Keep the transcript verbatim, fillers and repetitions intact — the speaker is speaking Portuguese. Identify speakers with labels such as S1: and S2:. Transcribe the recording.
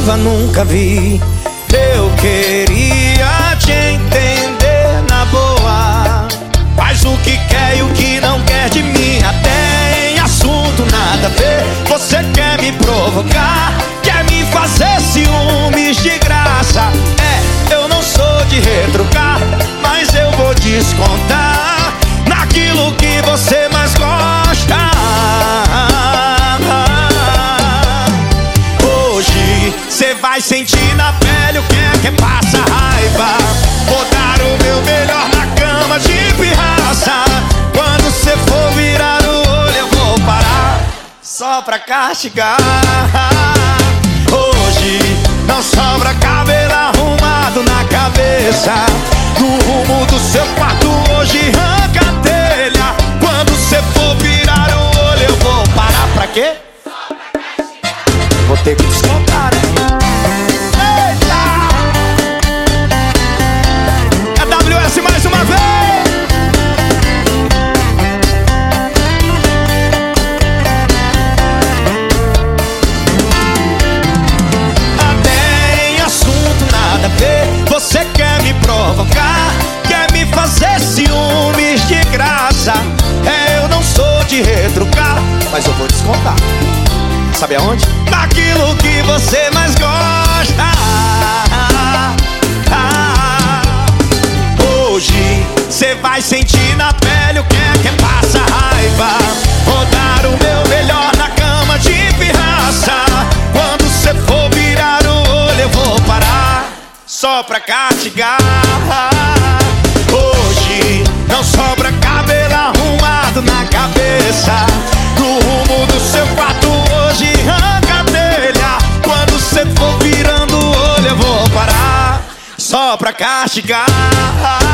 S1: raiva nunca vi. Eu queria te entender na boa, faz o que quer e o que não quer de mim. Até em assunto nada a ver, você quer me provocar, quer me fazer ciúmes de graça. É, eu não sou de retrucar, mas eu vou descontar naquilo que você mais gosta. Hoje cê vai sentir na pele o que é que passa raiva. Vou dar o meu melhor na cama de pirraça. Quando cê for virar o olho eu vou parar só pra castigar. Hoje não sobra cabelo arrumado na cabeça. No rumo do seu quarto hoje arranca a telha. Quando cê for virar o olho eu vou parar pra quê? Vou ter que descontar, né? Eita! É W S mais uma vez! Até em assunto nada a ver, você quer me provocar, quer me fazer ciúmes de graça. É, eu não sou de retrucar, mas eu vou descontar. Sabe aonde? Naquilo que você mais gosta. Hoje cê vai sentir na pele o que é que passa raiva. Vou dar o meu melhor na cama de pirraça. Quando cê for virar o olho eu vou parar só pra castigar. Hoje não sobra cabelo arrumado na cabeça. No rumo do seu quarto hoje arranca a telha. Quando cê for virando o olho eu vou parar só pra castigar.